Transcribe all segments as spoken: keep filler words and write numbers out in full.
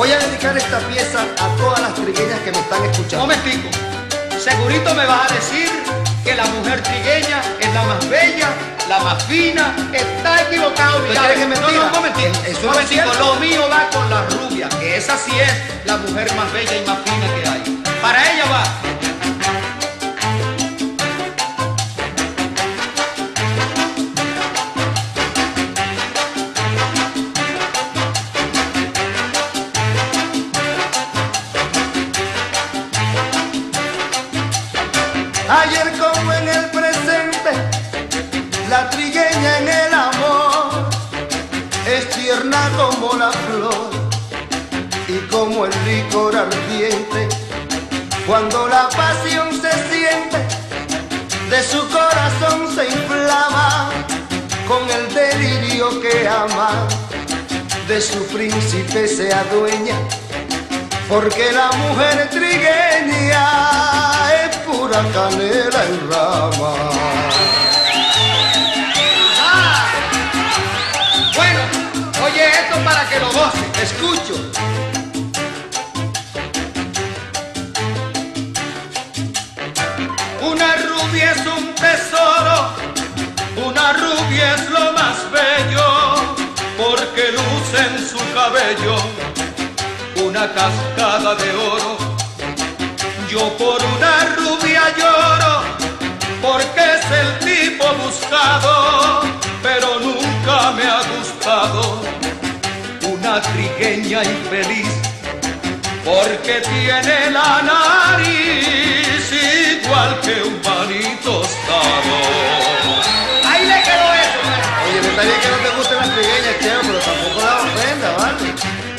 Voy a dedicar esta pieza a todas las trigueñas que me están escuchando. Momentico, segurito me vas a decir que la mujer trigueña es la más bella, la más fina. Está equivocado, ¿Tú crees que es mentira? No, no, un momentito, Eso un no es momentico, cierto. lo mío va con la rubia, que esa sí es la mujer más bella y más fina que hay. Para ella va. Ayer como en el presente, la trigueña en el amor es tierna como la flor y como el licor ardiente. Cuando la pasión se siente, de su corazón se inflama con el delirio que ama, de su príncipe se adueña, porque la mujer trigueña es pura canela en rama. Ah, bueno, oye esto para que lo goces. Escucho. Una rubia es un tesoro, una rubia es lo más bello, porque luce en su cabello una cascada de oro. Yo por una rubia lloro, porque es el tipo buscado, pero nunca me ha gustado una trigueña infeliz, porque tiene la nariz igual que un maní tostado. Ahí le quedó eso. Oye, me está bien que no te gusten las trigueñas, Cheo, pero tampoco la ofenda, ¿vale?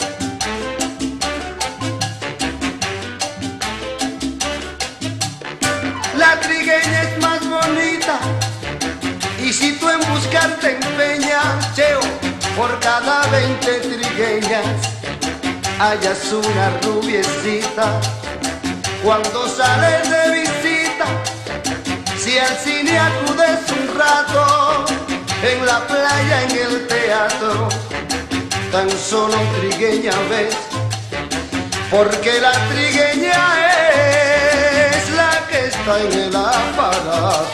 La trigueña es más bonita, y si tú en buscar te empeñas, Cheo, por cada veinte trigueñas hallas una rubiecita. Cuando sales de visita, si al cine acudes un rato, en la playa, en el teatro, tan solo trigueña ves, porque la trigueña es la que está en el aparato.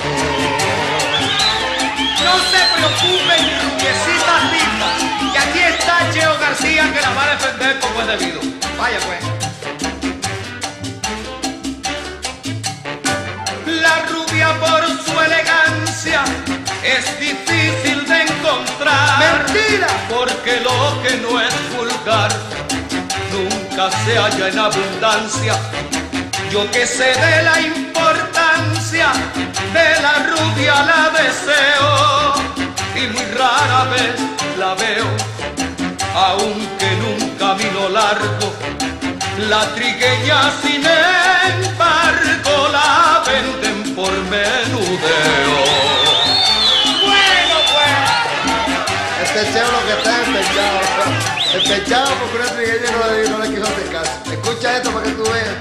No se preocupen, rubiecitas lindas, que aquí está Cheo García, que las va a defender como es debido. Vaya pues. La rubia por su elegancia es difícil de encontrar. ¡Mentira! Porque lo que no es vulgar nunca se halla en abundancia. Yo que sé de la importancia de la rubia la deseo, y muy rara vez la veo, aunque en un camino largo. La trigueña sin embargo la venden por menudeo. Bueno pues, Este Cheo lo que está es empechado, empechado porque una trigueña no le, no le quiso hacer caso. Escucha esto para que tú veas.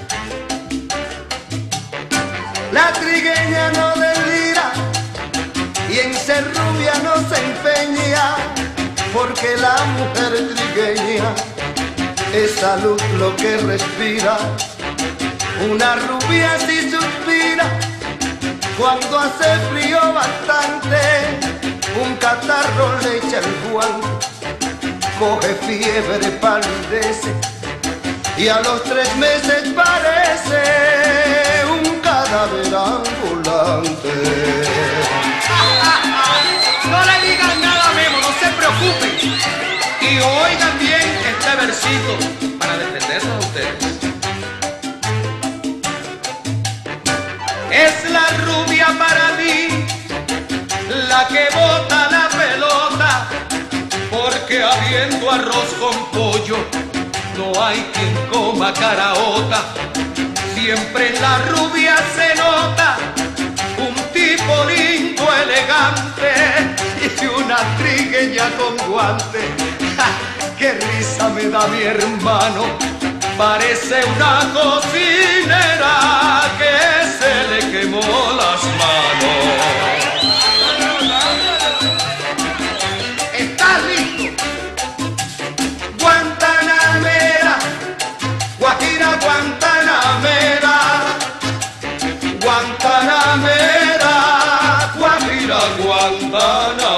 La trigueña no delira y en ser rubia no se empeña, porque la mujer trigueña es salud lo que respira. Una rubia si suspira cuando hace frío bastante, un catarro le echa el guante, coge fiebre, palidece, y a los tres meses parece un cadáver ambulante. no le digan nada a Memo, no se preocupen. Y oigan bien este versito para defendernos a ustedes. Es la rubia para ti la que bota la pelota, porque habiendo arroz con pollo no hay quien coma caraota. Siempre en la rubia se nota un tipo lindo, elegante, y una trigueña con guante. ¡Ja! ¡Qué risa me da mi hermano! Parece una cocinera que se le quemó las manos. ¿Estás listo? Guantanamera Guantanamera, Guajira Guantanamera.